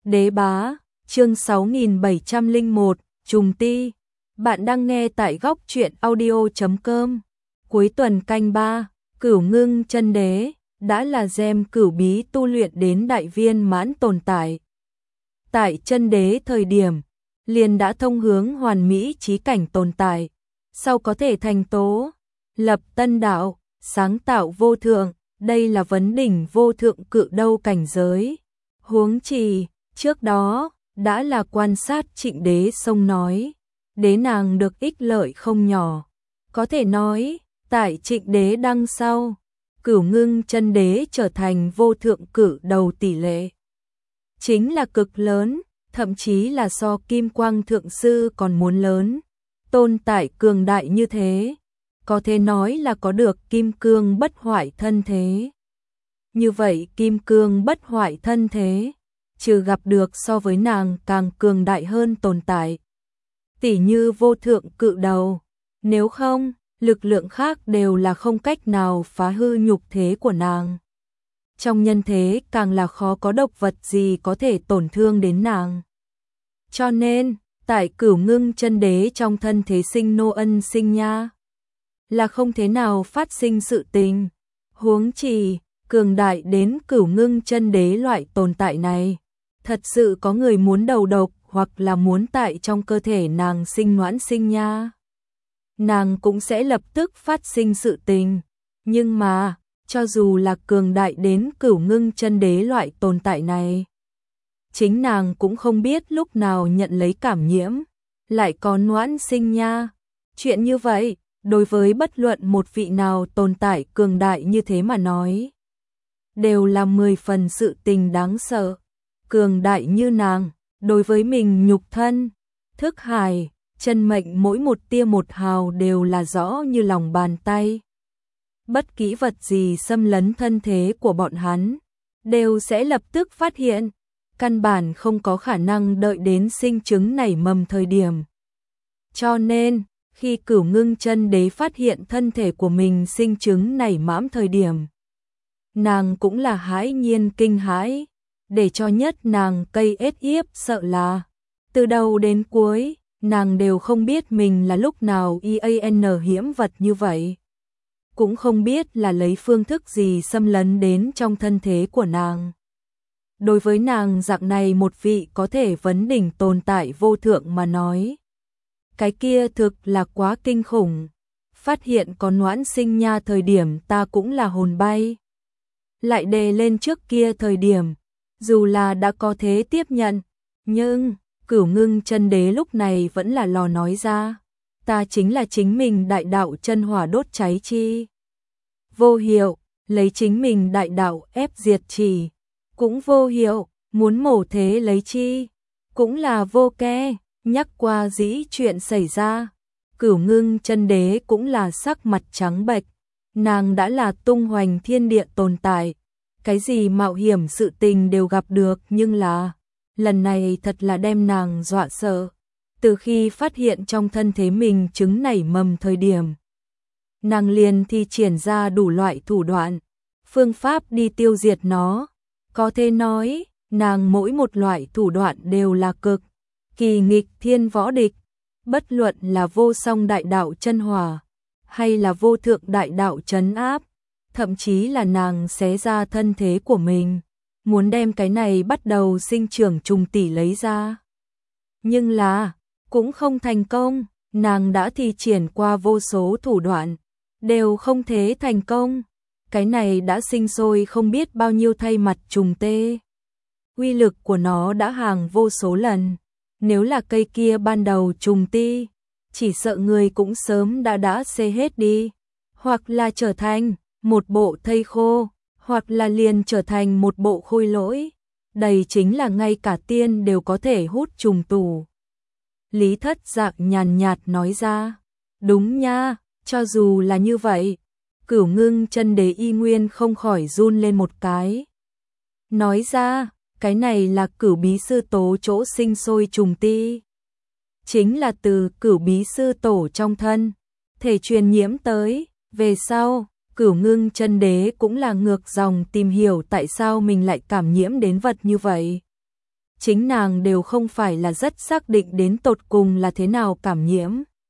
Đế bá, chương 6701, trùng ti. Bạn đang nghe tại góc truyện audio.com. Cuối tuần canh 3, Cửu Ngưng Chân Đế đã là gem cửu bí tu luyện đến đại viên mãn tồn tại. Tại chân đế thời điểm, liền đã thông hướng hoàn mỹ chí cảnh tồn tại, sau có thể thành tố, lập tân đạo, sáng tạo vô thượng, đây là vấn đỉnh vô thượng cự đâu cảnh giới. Huống chi, trước đó, đã là quan sát Trịnh Đế sông nói, đế nàng được ích lợi không nhỏ. Có thể nói, tại Trịnh Đế đăng sau, Cửu Ngưng Chân Đế trở thành vô thượng cự đầu tỷ lệ. Chính là cực lớn, thậm chí là so Kim Quang Thượng Sư còn muốn lớn. Tồn tại cường đại như thế, có thể nói là có được kim cương bất hoại thân thế. Như vậy kim cương bất hoại thân thế, trừ gặp được so với nàng càng cường đại hơn tồn tại. Tỷ như vô thượng cự đầu, nếu không, lực lượng khác đều là không cách nào phá hư nhục thế của nàng. Trong nhân thế càng là khó có độc vật gì có thể tổn thương đến nàng. Cho nên, tại Cửu Ngưng Chân Đế trong thân thế sinh nô ân sinh nha, là không thế nào phát sinh sự tình. Huống chi, cường đại đến Cửu Ngưng Chân Đế loại tồn tại này, thật sự có người muốn đầu độc hoặc là muốn tại trong cơ thể nàng sinh noãn sinh nha, nàng cũng sẽ lập tức phát sinh sự tình. Nhưng mà, cho dù là cường đại đến Cửu Ngưng Chân Đế loại tồn tại này, chính nàng cũng không biết lúc nào nhận lấy cảm nhiễm, lại có noãn sinh nha. Chuyện như vậy, đối với bất luận một vị nào tồn tại cường đại như thế mà nói, đều là 10 phần sự tình đáng sợ. Cường đại như nàng, đối với mình nhục thân, thức hải, chân mệnh mỗi một tia một hào đều là rõ như lòng bàn tay. Bất kỳ vật gì xâm lấn thân thế của bọn hắn, đều sẽ lập tức phát hiện, căn bản không có khả năng đợi đến sinh trứng nảy mầm thời điểm. Cho nên, khi Cửu Ngưng Chân Đế phát hiện thân thể của mình sinh trứng nảy mãm thời điểm, nàng cũng là hãi nhiên kinh hãi, để cho nhất nàng cây ết yếp sợ là, từ đầu đến cuối, nàng đều không biết mình là lúc nào IAN hiểm vật như vậy. Cũng không biết là lấy phương thức gì xâm lấn đến trong thân thế của nàng. Đối với nàng dạng này một vị có thể vấn đỉnh tồn tại vô thượng mà nói, cái kia thực là quá kinh khủng. Phát hiện có noãn sinh nha thời điểm ta cũng là hồn bay. Lại đề lên trước kia thời điểm, dù là đã có thế tiếp nhận, nhưng Cửu Ngưng Chân Đế lúc này vẫn là lò nói ra, ta chính là chính mình đại đạo chân hỏa đốt cháy chi. Vô hiệu, lấy chính mình đại đạo ép diệt chỉ, cũng vô hiệu, muốn mổ thế lấy chi, cũng là vô ke. Nhắc qua dĩ chuyện xảy ra, Cửu Ngưng Chân Đế cũng là sắc mặt trắng bệch, nàng đã là tung hoành thiên địa tồn tại, cái gì mạo hiểm sự tình đều gặp được, nhưng là lần này thật là đem nàng dọa sợ. Từ khi phát hiện trong thân thế mình trứng nảy mầm thời điểm, nàng liền thi triển ra đủ loại thủ đoạn, phương pháp đi tiêu diệt nó. Có thể nói, nàng mỗi một loại thủ đoạn đều là cực kỳ nghịch thiên võ địch, bất luận là vô song đại đạo chân hỏa, hay là vô thượng đại đạo trấn áp, thậm chí là nàng xé ra thân thế của mình, muốn đem cái này bắt đầu sinh trưởng trùng tỷ lấy ra. Nhưng là, cũng không thành công, nàng đã thi triển qua vô số thủ đoạn, đều không thể thành công. Cái này đã sinh sôi không biết bao nhiêu thay mặt trùng tê. Uy lực của nó đã hàng vô số lần. Nếu là cây kia ban đầu trùng ti, chỉ sợ người cũng sớm đã xê hết đi. Hoặc là trở thành một bộ thây khô, hoặc là liền trở thành một bộ khôi lỗi. Đây chính là ngay cả tiên đều có thể hút trùng tù. Lý Thất Dạng nhàn nhạt nói ra. Đúng nha, cho dù là như vậy, Cửu Ngưng Chân Đế y nguyên không khỏi run lên một cái. Nói ra, cái này là Cửu Bí Sư Tố chỗ sinh sôi trùng ti. Chính là từ Cửu Bí Sư Tổ trong thân, thể truyền nhiễm tới, về sau, Cửu Ngưng Chân Đế cũng là ngược dòng tìm hiểu tại sao mình lại cảm nhiễm đến vật như vậy. chính nàng đều không phải là rất xác định đến tột cùng là thế nào cảm nhiễm.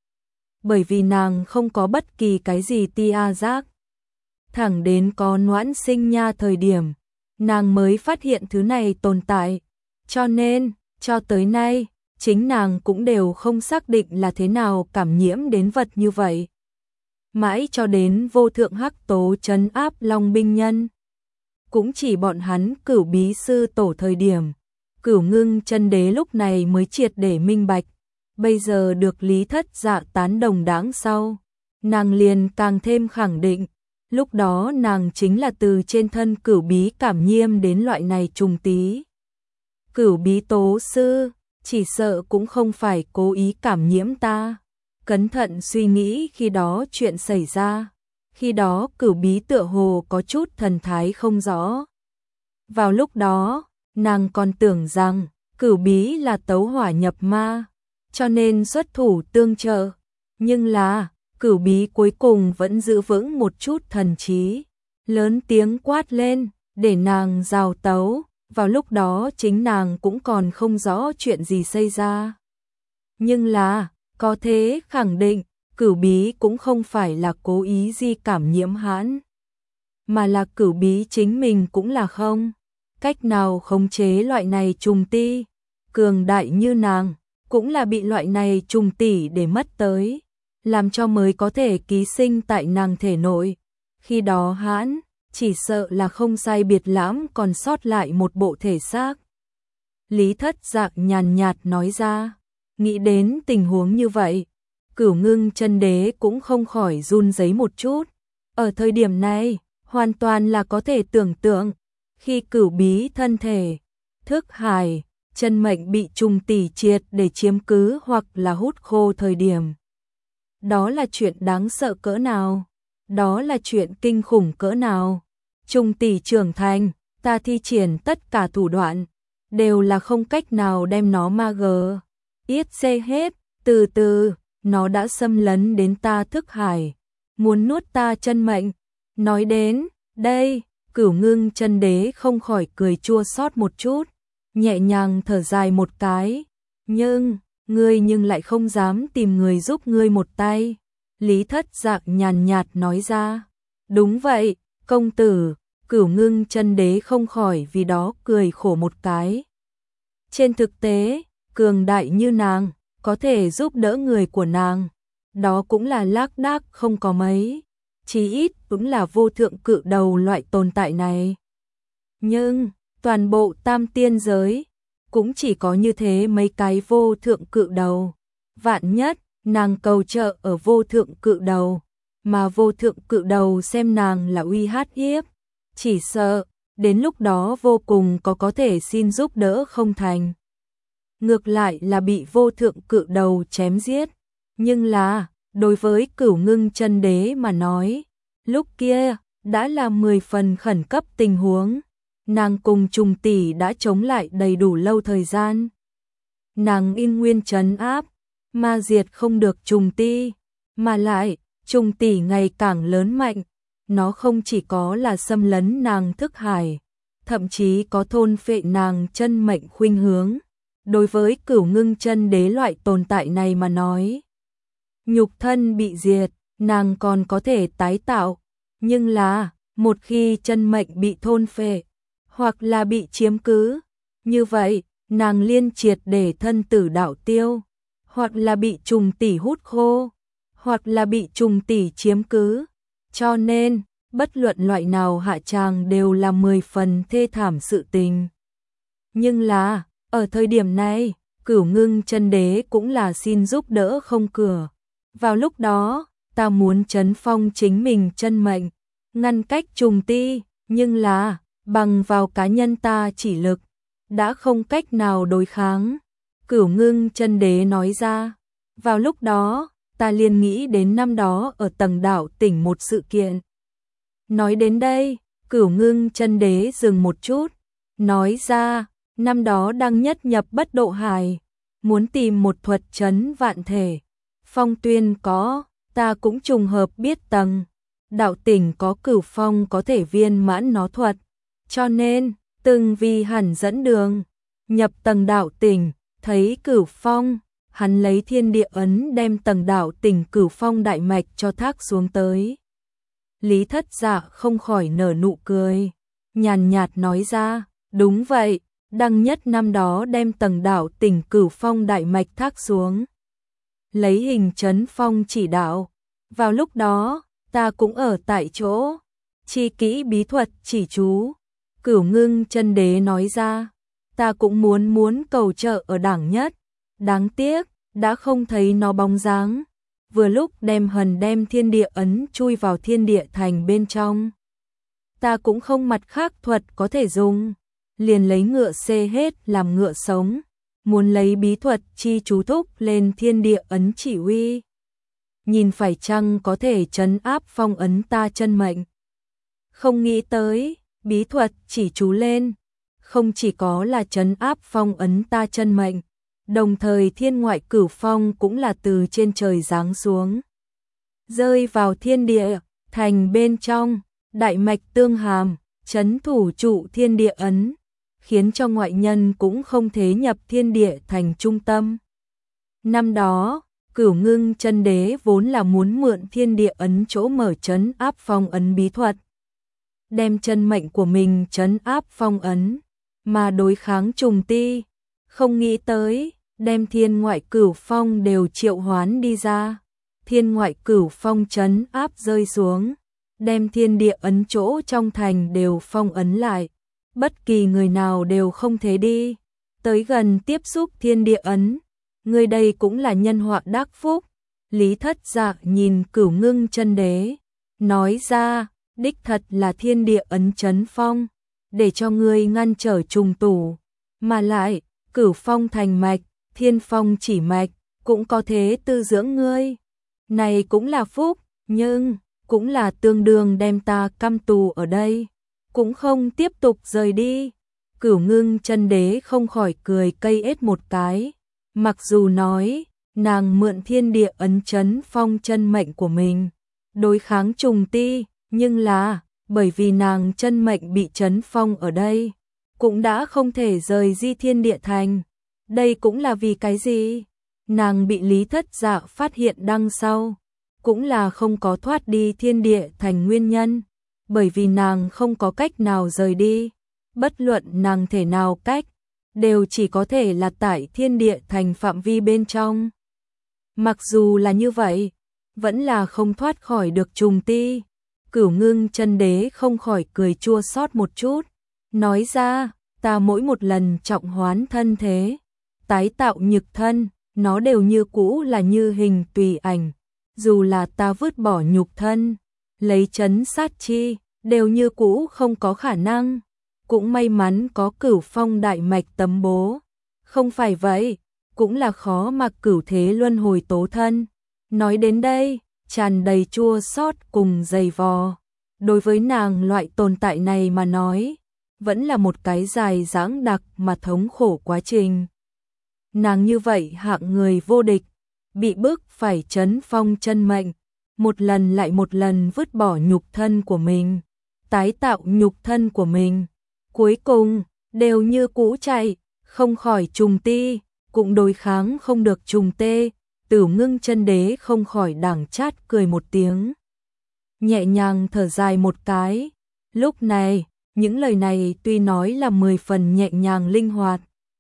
Bởi vì nàng không có bất kỳ cái gì tia giác. Thẳng đến có Noãn Sinh Nha thời điểm, nàng mới phát hiện thứ này tồn tại. Cho nên, cho tới nay, chính nàng cũng đều không xác định là thế nào cảm nhiễm đến vật như vậy. Mãi cho đến vô thượng hắc tố trấn áp Long binh nhân. Cũng chỉ bọn hắn Cửu bí sư tổ thời điểm, Cửu Ngưng Chân Đế lúc này mới triệt để minh bạch. Bây giờ được Lý Thất Dạ tán đồng đáng sau, nàng liền càng thêm khẳng định, lúc đó nàng chính là từ trên thân Cửu bí cảm nhiễm đến loại này trùng tí. Cửu bí tố sư, chỉ sợ cũng không phải cố ý cảm nhiễm ta. Cẩn thận suy nghĩ khi đó chuyện xảy ra, khi đó Cửu bí tựa hồ có chút thần thái không rõ. Vào lúc đó, nàng còn tưởng rằng Cửu bí là tấu hỏa nhập ma, cho nên xuất thủ tương trợ, nhưng là Cửu bí cuối cùng vẫn giữ vững một chút thần trí, lớn tiếng quát lên, để nàng giao tấu. Vào lúc đó chính nàng cũng còn không rõ chuyện gì xảy ra. Nhưng là, có thế khẳng định, Cửu bí cũng không phải là cố ý di cảm nhiễm hãn, mà là Cửu bí chính mình cũng là không cách nào khống chế loại này trùng ti. Cường đại như nàng, cũng là bị loại này trùng tỷ để mất tới, làm cho mới có thể ký sinh tại nàng thể nội. Khi đó hãn, chỉ sợ là không sai biệt lắm còn sót lại một bộ thể xác. Lý Thất Dạ nhàn nhạt nói ra, nghĩ đến tình huống như vậy, Cửu Ngưng Chân Đế cũng không khỏi run rẩy một chút. Ở thời điểm này, hoàn toàn là có thể tưởng tượng, khi Cửu bí thân thể, thức hải, chân mệnh bị trùng tỷ triệt để chiếm cứ hoặc là hút khô thời điểm. Đó là chuyện đáng sợ cỡ nào? Đó là chuyện kinh khủng cỡ nào? Trùng tỷ trưởng thành, ta thi triển tất cả thủ đoạn, đều là không cách nào đem nó ma gờ. Yết xê hết, từ từ, nó đã xâm lấn đến ta thức hải, muốn nuốt ta chân mệnh. Nói đến, đây, Cửu Ngưng Chân Đế không khỏi cười chua xót một chút, nhẹ nhàng thở dài một cái. Ngươi nhưng lại không dám tìm người giúp ngươi một tay. Lý Thất Dạ nhàn nhạt nói ra. Đúng vậy, công tử. Cửu Ngưng Chân Đế không khỏi vì đó cười khổ một cái. Trên thực tế, cường đại như nàng, có thể giúp đỡ người của nàng, đó cũng là lác đác không có mấy, chí ít cũng là vô thượng cự đầu loại tồn tại này. Nhưng, toàn bộ tam tiên giới, cũng chỉ có như thế mấy cái vô thượng cự đầu. Vạn nhất, nàng cầu trợ ở vô thượng cự đầu, mà vô thượng cự đầu xem nàng là uy hiếp, chỉ sợ, đến lúc đó vô cùng có thể xin giúp đỡ không thành. Ngược lại là bị vô thượng cự đầu chém giết. Nhưng là, đối với Cửu Ngưng Chân Đế mà nói, lúc kia, đã là 10 phần khẩn cấp tình huống. Nàng cùng trùng tỷ đã chống lại đầy đủ lâu thời gian. Nàng in nguyên trấn áp, ma diệt không được trùng ti, mà lại, trùng tỷ ngày càng lớn mạnh. Nó không chỉ có là xâm lấn nàng thức hải, thậm chí có thôn phệ nàng chân mệnh khuynh hướng. Đối với Cửu Ngưng Chân Đế loại tồn tại này mà nói, nhục thân bị diệt, nàng còn có thể tái tạo. Nhưng là, một khi chân mệnh bị thôn phệ, hoặc là bị chiếm cứ, như vậy, nàng liên triệt để thân tử đạo tiêu, hoặc là bị trùng tỷ hút khô, hoặc là bị trùng tỷ chiếm cứ. Cho nên, bất luận loại nào hạ tràng đều là 10 phần thê thảm sự tình. Nhưng là, ở thời điểm này, Cửu Ngưng Chân Đế cũng là xin giúp đỡ không cửa. Vào lúc đó, ta muốn trấn phong chính mình chân mệnh, ngăn cách trùng ti, nhưng là, bằng vào cá nhân ta chỉ lực, đã không cách nào đối kháng. Cửu Ngưng Chân Đế nói ra, vào lúc đó, ta liền nghĩ đến năm đó ở tầng đảo tỉnh một sự kiện. Nói đến đây, Cửu Ngưng Chân Đế dừng một chút, nói ra, năm đó đang nhất nhập bất độ hải, muốn tìm một thuật trấn vạn thể. Phong Tuyên có, ta cũng trùng hợp biết tầng đạo tỉnh có Cửu Phong có thể viên mãn nó thuật, cho nên, từng vì hẳn dẫn đường. nhập tầng đạo tỉnh, thấy Cửu Phong, hắn lấy thiên địa ấn đem tầng đạo tỉnh Cửu Phong đại mạch cho thác xuống tới. Lý Thất Dạ không khỏi nở nụ cười, nhàn nhạt nói ra, đúng vậy, Đăng Nhất năm đó đem tầng đạo tỉnh Cửu Phong đại mạch thác xuống. Lấy hình trấn phong chỉ đạo, vào lúc đó, ta cũng ở tại chỗ, chi kỹ bí thuật chỉ chú. Cửu Ngưng Chân Đế nói ra, ta cũng muốn cầu trợ ở Đảng Nhất, đáng tiếc, đã không thấy nó bóng dáng. Vừa lúc đem thiên địa ấn chui vào thiên địa thành bên trong. Ta cũng không mặt khác thuật có thể dùng, liền lấy ngựa xê hết làm ngựa sống, muốn lấy bí thuật chi chú thúc lên thiên địa ấn chỉ uy. Nhìn phải chăng có thể trấn áp phong ấn ta chân mệnh. Không nghĩ tới, bí thuật chỉ chú lên, không chỉ có là trấn áp phong ấn ta chân mệnh, đồng thời thiên ngoại Cửu Phong cũng là từ trên trời giáng xuống, rơi vào thiên địa thành bên trong, đại mạch tương hàm, trấn thủ trụ thiên địa ấn, khiến cho ngoại nhân cũng không thể nhập thiên địa thành trung tâm. Năm đó, Cửu Ngưng Chân Đế vốn là muốn mượn thiên địa ấn chỗ mở trấn áp phong ấn bí thuật, đem chân mệnh của mình trấn áp phong ấn, mà đối kháng trùng ti, không nghĩ tới, đem thiên ngoại Cửu Phong đều triệu hoán đi ra, thiên ngoại Cửu Phong trấn áp rơi xuống, đem thiên địa ấn chỗ trong thành đều phong ấn lại, bất kỳ người nào đều không thể đi tới gần tiếp xúc thiên địa ấn. Người đây cũng là nhân họa đắc phúc. Lý Thất Dạ nhìn Cửu Ngưng Chân Đế, nói ra, đích thật là thiên địa ấn trấn phong, để cho ngươi ngăn trở trùng tủ, mà lại, Cửu Phong thành mạch, thiên phong chỉ mạch, cũng có thế tư dưỡng ngươi. Này cũng là phúc, nhưng cũng là tương đương đem ta căm tù ở đây, cũng không tiếp tục rời đi. Cửu Ngưng Chân Đế không khỏi cười cây ết một cái, mặc dù nói, nàng mượn thiên địa ấn trấn phong chân mệnh của mình, đối kháng trùng ti, nhưng là, bởi vì nàng chân mệnh bị trấn phong ở đây, cũng đã không thể rời di thiên địa thành. Đây cũng là vì cái gì? Nàng bị Lý Thất Dạ phát hiện đằng sau, cũng là không có thoát đi thiên địa thành nguyên nhân, bởi vì nàng không có cách nào rời đi, bất luận nàng thể nào cách, đều chỉ có thể là tại thiên địa thành phạm vi bên trong. Mặc dù là như vậy, vẫn là không thoát khỏi được trùng ti. Cửu Ngưng Chân Đế không khỏi cười chua xót một chút, nói ra, ta mỗi một lần trọng hoán thân thế, tái tạo nhục thân, nó đều như cũ là như hình tùy ảnh, dù là ta vứt bỏ nhục thân, lấy trấn sát chi, đều như cũ không có khả năng. Cũng may mắn có Cửu Phong đại mạch tấm bố, không phải vậy, cũng là khó mà cửu thế luân hồi tố thân. Nói đến đây, tràn đầy chua xót cùng dày vò. Đối với nàng loại tồn tại này mà nói, vẫn là một cái dài dãng đặc mà thống khổ quá trình. Nàng như vậy hạng người vô địch, bị bức phải trấn phong chân mệnh, một lần lại một lần vứt bỏ nhục thân của mình, tái tạo nhục thân của mình. Cuối cùng, đều như cũ chạy, không khỏi trùng ti, cũng đối kháng không được trùng tê. Cửu Ngưng Chân Đế không khỏi đắng chát cười một tiếng, nhẹ nhàng thở dài một cái. Lúc này, những lời này tuy nói là 10 phần nhẹ nhàng linh hoạt,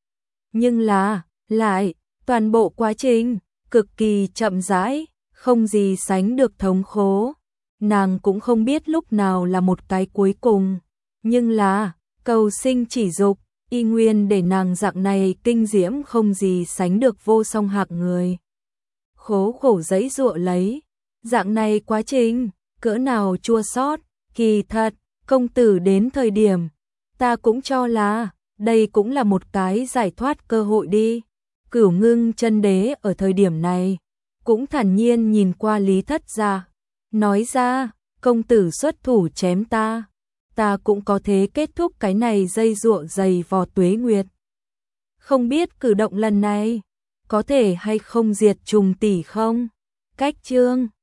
nhưng là, lại, toàn bộ quá trình, cực kỳ chậm rãi, không gì sánh được thống khổ. Nàng cũng không biết lúc nào là một cái cuối cùng, nhưng là, cầu sinh chỉ dục, y nguyên để nàng dạng này kinh diễm không gì sánh được vô song hạng người. Khổ giấy giụa lấy, dạng này quá trình, cỡ nào chua xót, kỳ thật, công tử đến thời điểm, ta cũng cho là, đây cũng là một cái giải thoát cơ hội đi. Cửu Ngưng Chân Đế ở thời điểm này, cũng thản nhiên nhìn qua Lý Thất Dạ, nói ra, công tử xuất thủ chém ta cũng có thể kết thúc cái này dây dụa dày vò tuế nguyệt. Không biết cử động lần này, có thể hay không diệt trùng tỷ không? Cách chương